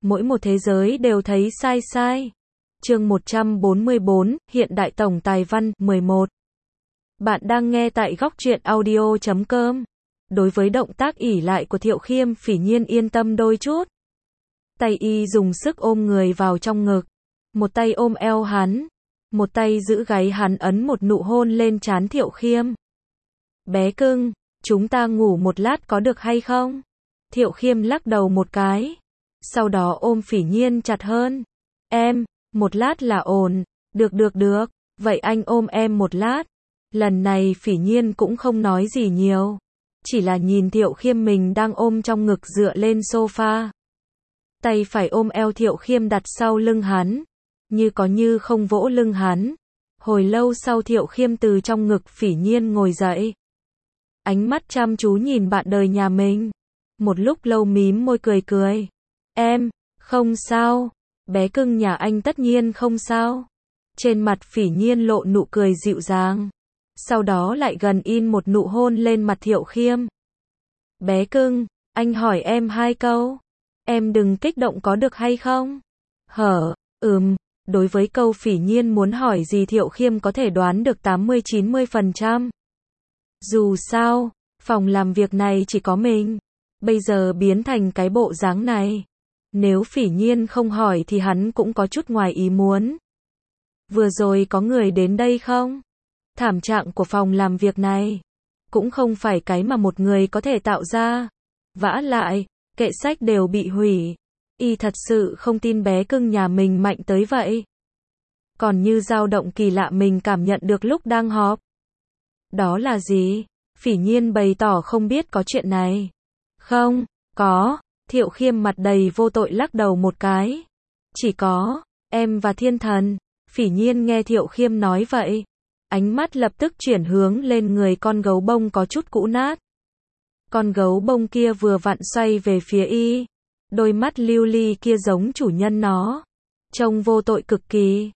mỗi một thế giới đều thấy sai sai. Chương 144, Hiện đại tổng tài văn, 11. Bạn đang nghe tại góc truyện audio.com. Đối với động tác ỷ lại của Thiệu Khiêm, Phỉ Nhiên yên tâm đôi chút. Tay y dùng sức ôm người vào trong ngực. Một tay ôm eo hắn. Một tay giữ gáy hắn ấn một nụ hôn lên trán Thiệu Khiêm. Bé cưng, chúng ta ngủ một lát có được hay không? Thiệu Khiêm lắc đầu một cái. Sau đó ôm Phỉ Nhiên chặt hơn. Em, một lát là ổn. Được. Vậy anh ôm em một lát. Lần này Phỉ Nhiên cũng không nói gì nhiều. Chỉ là nhìn Thiệu Khiêm mình đang ôm trong ngực dựa lên sofa. Tay phải ôm eo Thiệu Khiêm đặt sau lưng hắn. Như có như không vỗ lưng hắn. Hồi lâu sau Thiệu Khiêm từ trong ngực Phỉ Nhiên ngồi dậy. Ánh mắt chăm chú nhìn bạn đời nhà mình. Một lúc lâu mím môi cười. Em, không sao. Bé cưng nhà anh tất nhiên không sao. Trên mặt Phỉ Nhiên lộ nụ cười dịu dàng. Sau đó lại gần in một nụ hôn lên mặt Thiệu Khiêm. Bé cưng, anh hỏi em 2 câu. Em đừng kích động có được hay không? Đối với câu Phỉ Nhiên muốn hỏi gì Thiệu Khiêm có thể đoán được 80-90%. Dù sao, phòng làm việc này chỉ có mình. Bây giờ biến thành cái bộ dáng này. Nếu Phỉ Nhiên không hỏi thì hắn cũng có chút ngoài ý muốn. Vừa rồi có người đến đây không? Thảm trạng của phòng làm việc này cũng không phải cái mà một người có thể tạo ra. Vả lại, kệ sách đều bị hủy. Y thật sự không tin bé cưng nhà mình mạnh tới vậy. Còn như dao động kỳ lạ mình cảm nhận được lúc đang họp. Đó là gì? Phỉ Nhiên bày tỏ không biết có chuyện này. Không, có. Thiệu Khiêm mặt đầy vô tội lắc đầu một cái. Chỉ có, em và thiên thần. Phỉ Nhiên nghe Thiệu Khiêm nói vậy. Ánh mắt lập tức chuyển hướng lên người con gấu bông có chút cũ nát. Con gấu bông kia vừa vặn xoay về phía y. Đôi mắt lưu ly kia giống chủ nhân nó. Trông vô tội cực kỳ.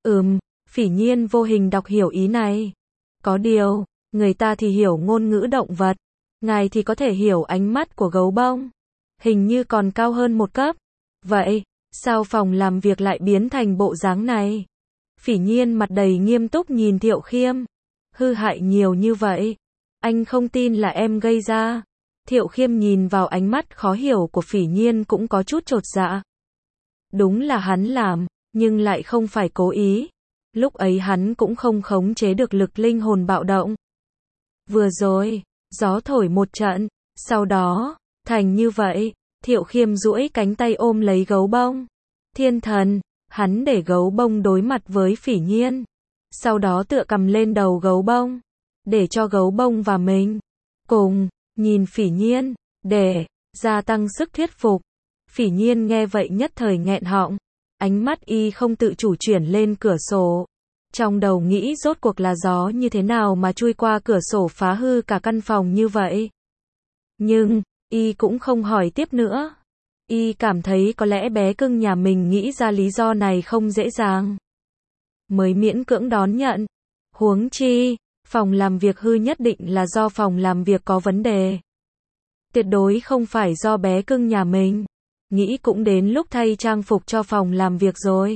Phỉ Nhiên vô hình đọc hiểu ý này. Có điều, người ta thì hiểu ngôn ngữ động vật. Ngài thì có thể hiểu ánh mắt của gấu bông. Hình như còn cao hơn một cấp. Vậy, sao phòng làm việc lại biến thành bộ dáng này? Phỉ Nhiên mặt đầy nghiêm túc nhìn Thiệu Khiêm. Hư hại nhiều như vậy. Anh không tin là em gây ra. Thiệu Khiêm nhìn vào ánh mắt khó hiểu của Phỉ Nhiên cũng có chút chột dạ. Đúng là hắn làm, nhưng lại không phải cố ý. Lúc ấy hắn cũng không khống chế được lực linh hồn bạo động. Vừa rồi, gió thổi một trận, sau đó, thành như vậy. Thiệu Khiêm duỗi cánh tay ôm lấy gấu bông. Thiên thần, hắn để gấu bông đối mặt với Phỉ Nhiên. Sau đó tựa cầm lên đầu gấu bông. Để cho gấu bông và mình cùng nhìn Phỉ Nhiên, để gia tăng sức thuyết phục. Phỉ Nhiên nghe vậy nhất thời nghẹn họng. Ánh mắt y không tự chủ chuyển lên cửa sổ. Trong đầu nghĩ rốt cuộc là gió như thế nào mà chui qua cửa sổ phá hư cả căn phòng như vậy. Nhưng, y cũng không hỏi tiếp nữa. Y cảm thấy có lẽ bé cưng nhà mình nghĩ ra lý do này không dễ dàng. Mới miễn cưỡng đón nhận. Huống chi, phòng làm việc hư nhất định là do phòng làm việc có vấn đề. Tuyệt đối không phải do bé cưng nhà mình. Nghĩ cũng đến lúc thay trang phục cho phòng làm việc rồi.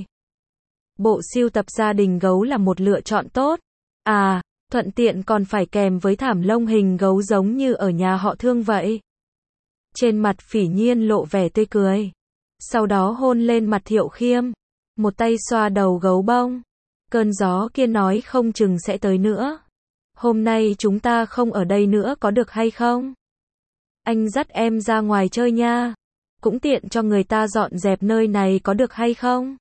Bộ sưu tập gia đình gấu là một lựa chọn tốt. Thuận tiện còn phải kèm với thảm lông hình gấu giống như ở nhà họ Thương vậy. Trên mặt Phỉ Nhiên lộ vẻ tươi cười. Sau đó hôn lên mặt Thiệu Khiêm. Một tay xoa đầu gấu bông. Cơn gió kia nói không chừng sẽ tới nữa. Hôm nay chúng ta không ở đây nữa có được hay không? Anh dắt em ra ngoài chơi nha. Cũng tiện cho người ta dọn dẹp nơi này có được hay không?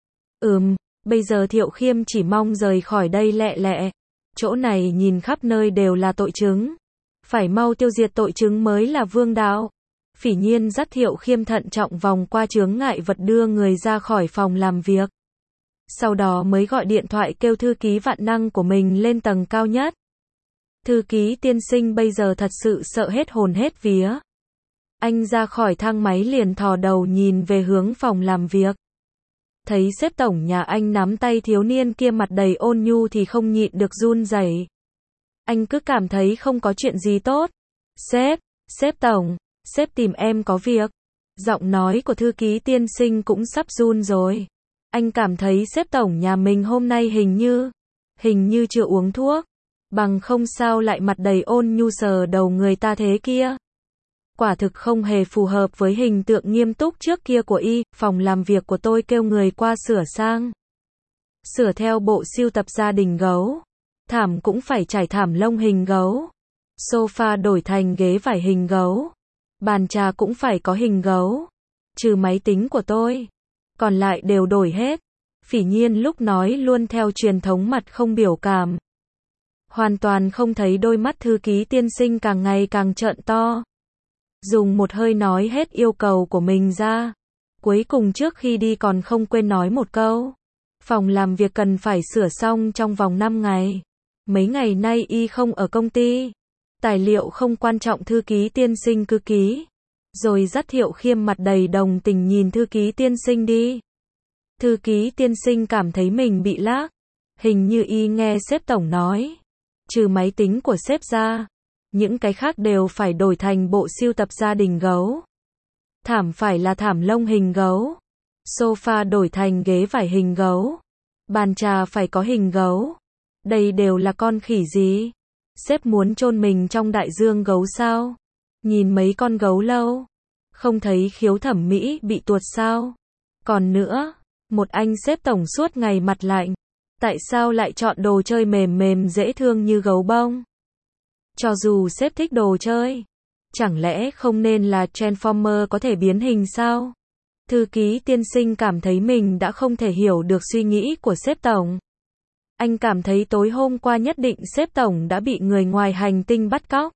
Bây giờ Thiệu Khiêm chỉ mong rời khỏi đây lẹ lẹ. Chỗ này nhìn khắp nơi đều là tội chứng. Phải mau tiêu diệt tội chứng mới là vương đạo. Phỉ Nhiên dắt Thiệu Khiêm thận trọng vòng qua chướng ngại vật đưa người ra khỏi phòng làm việc. Sau đó mới gọi điện thoại kêu thư ký vạn năng của mình lên tầng cao nhất. Thư ký tiên sinh bây giờ thật sự sợ hết hồn hết vía. Anh ra khỏi thang máy liền thò đầu nhìn về hướng phòng làm việc. Thấy sếp tổng nhà anh nắm tay thiếu niên kia mặt đầy ôn nhu thì không nhịn được run rẩy. Anh cứ cảm thấy không có chuyện gì tốt. Sếp tổng, sếp tìm em có việc. Giọng nói của thư ký tiên sinh cũng sắp run rồi. Anh cảm thấy sếp tổng nhà mình hôm nay hình như chưa uống thuốc. Bằng không sao lại mặt đầy ôn nhu sờ đầu người ta thế kia. Quả thực không hề phù hợp với hình tượng nghiêm túc trước kia của y. Phòng làm việc của tôi kêu người qua sửa theo bộ sưu tập gia đình gấu. Thảm cũng phải trải thảm lông hình gấu. Sofa đổi thành ghế vải hình gấu. Bàn trà cũng phải có hình gấu. Trừ máy tính của tôi. Còn lại đều đổi hết. Phỉ Nhiên lúc nói luôn theo truyền thống mặt không biểu cảm. Hoàn toàn không thấy đôi mắt thư ký tiên sinh càng ngày càng trợn to. Dùng một hơi nói hết yêu cầu của mình ra. Cuối cùng trước khi đi còn không quên nói một câu. Phòng làm việc cần phải sửa xong trong vòng 5 ngày. Mấy ngày nay y không ở công ty. Tài liệu không quan trọng thư ký tiên sinh cứ ký. Rồi dắt Thiệu Khiêm mặt đầy đồng tình nhìn thư ký tiên sinh đi. Thư ký tiên sinh cảm thấy mình bị lag. Hình như y nghe sếp tổng nói. Trừ máy tính của sếp ra. Những cái khác đều phải đổi thành bộ sưu tập gia đình gấu. Thảm phải là thảm lông hình gấu. Sofa đổi thành ghế vải hình gấu. Bàn trà phải có hình gấu. Đây đều là con khỉ gì? Sếp muốn chôn mình trong đại dương gấu sao? Nhìn mấy con gấu lâu. Không thấy khiếu thẩm mỹ bị tuột sao? Còn nữa, một anh sếp tổng suốt ngày mặt lạnh. Tại sao lại chọn đồ chơi mềm mềm dễ thương như gấu bông? Cho dù sếp thích đồ chơi. Chẳng lẽ không nên là Transformer có thể biến hình sao? Thư ký tiên sinh cảm thấy mình đã không thể hiểu được suy nghĩ của sếp tổng. Anh cảm thấy tối hôm qua nhất định sếp tổng đã bị người ngoài hành tinh bắt cóc.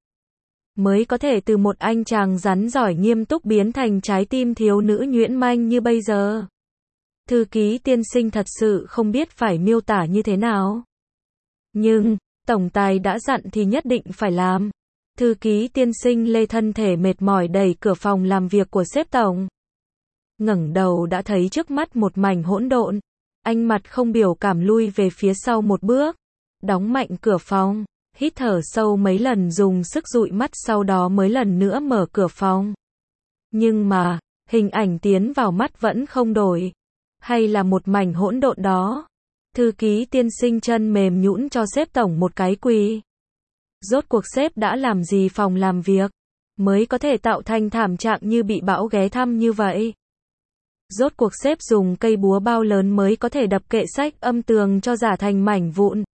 Mới có thể từ một anh chàng rắn giỏi nghiêm túc biến thành trái tim thiếu nữ nhuyễn manh như bây giờ. Thư ký tiên sinh thật sự không biết phải miêu tả như thế nào. Nhưng, tổng tài đã dặn thì nhất định phải làm. Thư ký tiên sinh lê thân thể mệt mỏi đẩy cửa phòng làm việc của sếp tổng. Ngẩng đầu đã thấy trước mắt một mảnh hỗn độn. Anh mặt không biểu cảm lui về phía sau một bước. Đóng mạnh cửa phòng. Hít thở sâu mấy lần dùng sức dụi mắt sau đó mới lần nữa mở cửa phòng. Nhưng mà, hình ảnh tiến vào mắt vẫn không đổi. Hay là một mảnh hỗn độn đó. Thư ký tiên sinh chân mềm nhũn cho sếp tổng một cái quỳ. Rốt cuộc sếp đã làm gì phòng làm việc, mới có thể tạo thành thảm trạng như bị bão ghé thăm như vậy. Rốt cuộc sếp dùng cây búa bao lớn mới có thể đập kệ sách âm tường cho rả thành mảnh vụn.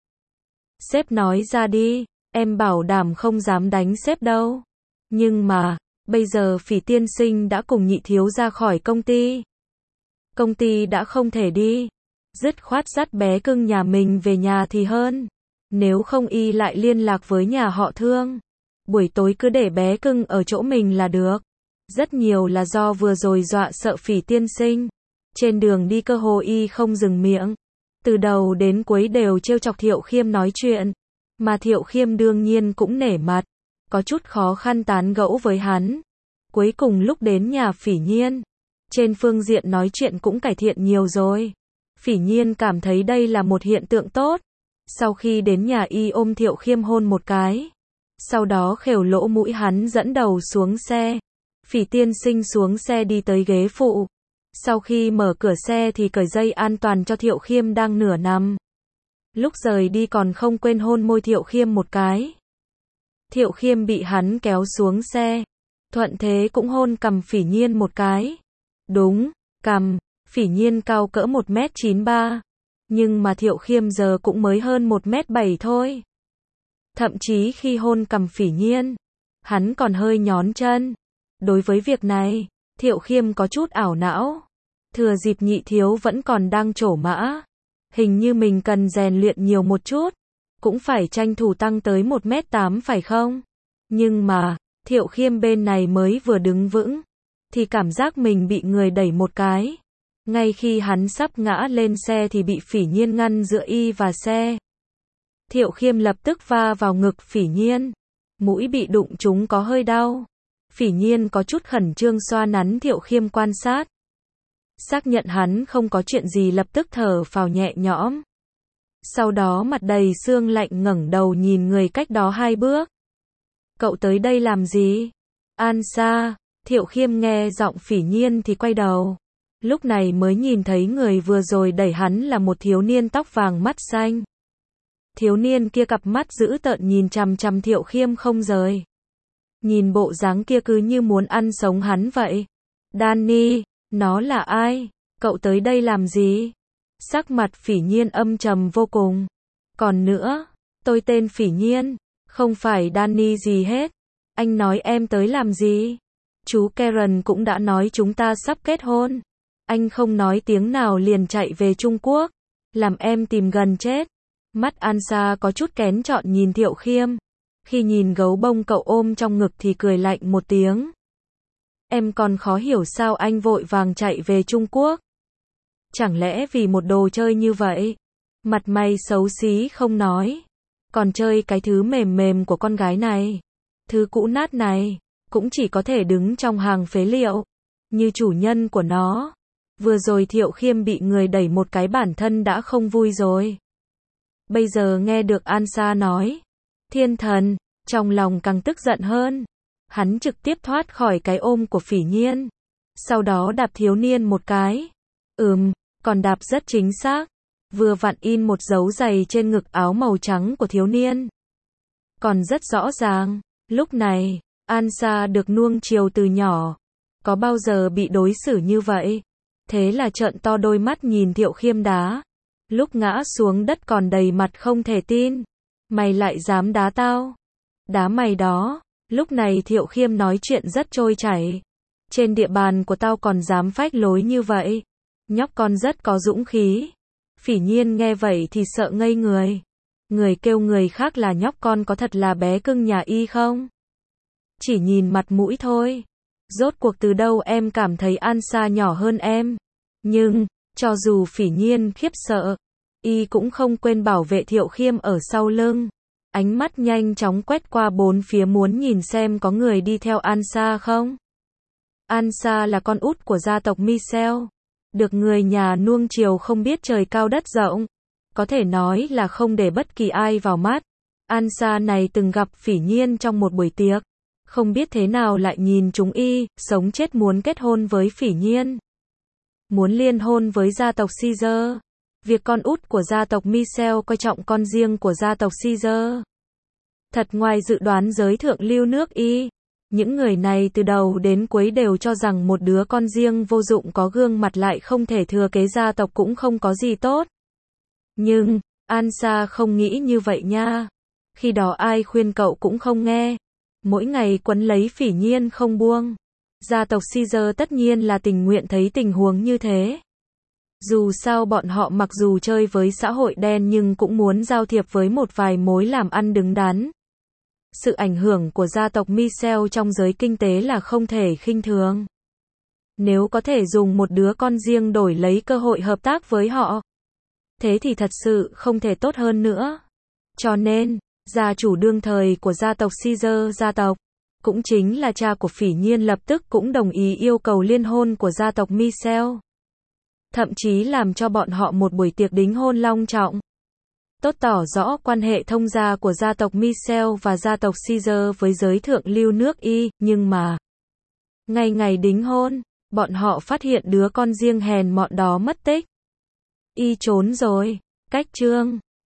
Sếp nói ra đi, em bảo đảm không dám đánh sếp đâu. Nhưng mà, bây giờ Phỉ tiên sinh đã cùng Nhị thiếu ra khỏi công ty. Công ty đã không thể đi. Dứt khoát dắt bé cưng nhà mình về nhà thì hơn. Nếu không y lại liên lạc với nhà họ Thương. Buổi tối cứ để bé cưng ở chỗ mình là được. Rất nhiều là do vừa rồi dọa sợ Phỉ tiên sinh. Trên đường đi cơ hồ y không dừng miệng. Từ đầu đến cuối đều trêu chọc Thiệu Khiêm nói chuyện. Mà Thiệu Khiêm đương nhiên cũng nể mặt. Có chút khó khăn tán gẫu với hắn. Cuối cùng lúc đến nhà Phỉ Nhiên. Trên phương diện nói chuyện cũng cải thiện nhiều rồi. Phỉ Nhiên cảm thấy đây là một hiện tượng tốt. Sau khi đến nhà y ôm Thiệu Khiêm hôn một cái. Sau đó khều lỗ mũi hắn dẫn đầu xuống xe. Phỉ tiên sinh xuống xe đi tới ghế phụ. Sau khi mở cửa xe thì cởi dây an toàn cho Thiệu Khiêm đang nửa nằm. Lúc rời đi còn không quên hôn môi Thiệu Khiêm một cái. Thiệu Khiêm bị hắn kéo xuống xe. Thuận thế cũng hôn cằm Phỉ Nhiên một cái. Đúng, cằm. Phỉ Nhiên cao cỡ 1m93. Nhưng mà Thiệu Khiêm giờ cũng mới hơn 1m7 thôi. Thậm chí khi hôn cằm Phỉ Nhiên, hắn còn hơi nhón chân. Đối với việc này, Thiệu Khiêm có chút ảo não. Thừa dịp Nhị thiếu vẫn còn đang trổ mã. Hình như mình cần rèn luyện nhiều một chút. Cũng phải tranh thủ tăng tới 1m8 phải không? Nhưng mà, Thiệu Khiêm bên này mới vừa đứng vững. Thì cảm giác mình bị người đẩy một cái. Ngay khi hắn sắp ngã lên xe thì bị Phỉ Nhiên ngăn giữa y và xe. Thiệu Khiêm lập tức va vào ngực Phỉ Nhiên. Mũi bị đụng trúng có hơi đau. Phỉ Nhiên có chút khẩn trương xoa nắn Thiệu Khiêm quan sát. Xác nhận hắn không có chuyện gì lập tức thở phào nhẹ nhõm. Sau đó mặt đầy sương lạnh ngẩng đầu nhìn người cách đó 2 bước. Cậu tới đây làm gì? An Sa, Thiệu Khiêm nghe giọng Phỉ Nhiên thì quay đầu. Lúc này mới nhìn thấy người vừa rồi đẩy hắn là một thiếu niên tóc vàng mắt xanh. Thiếu niên kia cặp mắt dữ tợn nhìn chằm chằm Thiệu Khiêm không rời. Nhìn bộ dáng kia cứ như muốn ăn sống hắn vậy. Danny, nó là ai? Cậu tới đây làm gì? Sắc mặt Phỉ Nhiên âm trầm vô cùng. Còn nữa, tôi tên Phỉ Nhiên, không phải Danny gì hết. Anh nói em tới làm gì? Chú Karen cũng đã nói chúng ta sắp kết hôn. Anh không nói tiếng nào liền chạy về Trung Quốc, làm em tìm gần chết. Mắt Ansa có chút kén chọn nhìn Thiệu Khiêm. Khi nhìn gấu bông cậu ôm trong ngực thì cười lạnh một tiếng. Em còn khó hiểu sao anh vội vàng chạy về Trung Quốc. Chẳng lẽ vì một đồ chơi như vậy? Mặt mày xấu xí không nói. Còn chơi cái thứ mềm mềm của con gái này. Thứ cũ nát này, cũng chỉ có thể đứng trong hàng phế liệu. Như chủ nhân của nó. Vừa rồi Thiệu Khiêm bị người đẩy một cái bản thân đã không vui rồi. Bây giờ nghe được Ansa nói. Thiên thần, trong lòng càng tức giận hơn. Hắn trực tiếp thoát khỏi cái ôm của Phỉ Nhiên. Sau đó đạp thiếu niên một cái. Còn đạp rất chính xác. Vừa vặn in một dấu giày trên ngực áo màu trắng của thiếu niên. Còn rất rõ ràng, lúc này, Ansa được nuông chiều từ nhỏ. Có bao giờ bị đối xử như vậy? Thế là trợn to đôi mắt nhìn Thiệu Khiêm đá. Lúc ngã xuống đất còn đầy mặt không thể tin. Mày lại dám đá tao? Đá mày đó. Lúc này Thiệu Khiêm nói chuyện rất trôi chảy. Trên địa bàn của tao còn dám phách lối như vậy. Nhóc con rất có dũng khí. Phỉ Nhiên nghe vậy thì sợ ngây người. Người kêu người khác là nhóc con có thật là bé cưng nhà y không? Chỉ nhìn mặt mũi thôi. Rốt cuộc từ đâu em cảm thấy Ansa nhỏ hơn em? Nhưng, cho dù Phỉ Nhiên khiếp sợ, y cũng không quên bảo vệ Thiệu Khiêm ở sau lưng. Ánh mắt nhanh chóng quét qua bốn phía muốn nhìn xem có người đi theo Ansa không? Ansa là con út của gia tộc Michel. Được người nhà nuông chiều không biết trời cao đất rộng. Có thể nói là không để bất kỳ ai vào mắt. Ansa này từng gặp Phỉ Nhiên trong một buổi tiệc. Không biết thế nào lại nhìn chúng y, sống chết muốn kết hôn với Phỉ Nhiên. Muốn liên hôn với gia tộc Caesar. Việc con út của gia tộc Michel coi trọng con riêng của gia tộc Caesar. Thật ngoài dự đoán giới thượng lưu nước y. Những người này từ đầu đến cuối đều cho rằng một đứa con riêng vô dụng có gương mặt lại không thể thừa kế gia tộc cũng không có gì tốt. Nhưng, Ansa không nghĩ như vậy nha. Khi đó ai khuyên cậu cũng không nghe. Mỗi ngày quấn lấy Phỉ Nhiên không buông. Gia tộc Caesar tất nhiên là tình nguyện thấy tình huống như thế. Dù sao bọn họ mặc dù chơi với xã hội đen nhưng cũng muốn giao thiệp với một vài mối làm ăn đứng đắn. Sự ảnh hưởng của gia tộc Michel trong giới kinh tế là không thể khinh thường. Nếu có thể dùng một đứa con riêng đổi lấy cơ hội hợp tác với họ, thế thì thật sự không thể tốt hơn nữa. Cho nên, gia chủ đương thời của gia tộc Caesar gia tộc, cũng chính là cha của Phỉ Nhiên lập tức cũng đồng ý yêu cầu liên hôn của gia tộc Michel. Thậm chí làm cho bọn họ một buổi tiệc đính hôn long trọng. Tốt tỏ rõ quan hệ thông gia của gia tộc Michel và gia tộc Caesar với giới thượng lưu nước y, nhưng mà ngay ngày đính hôn, bọn họ phát hiện đứa con riêng hèn mọn đó mất tích. Y trốn rồi. Cách chương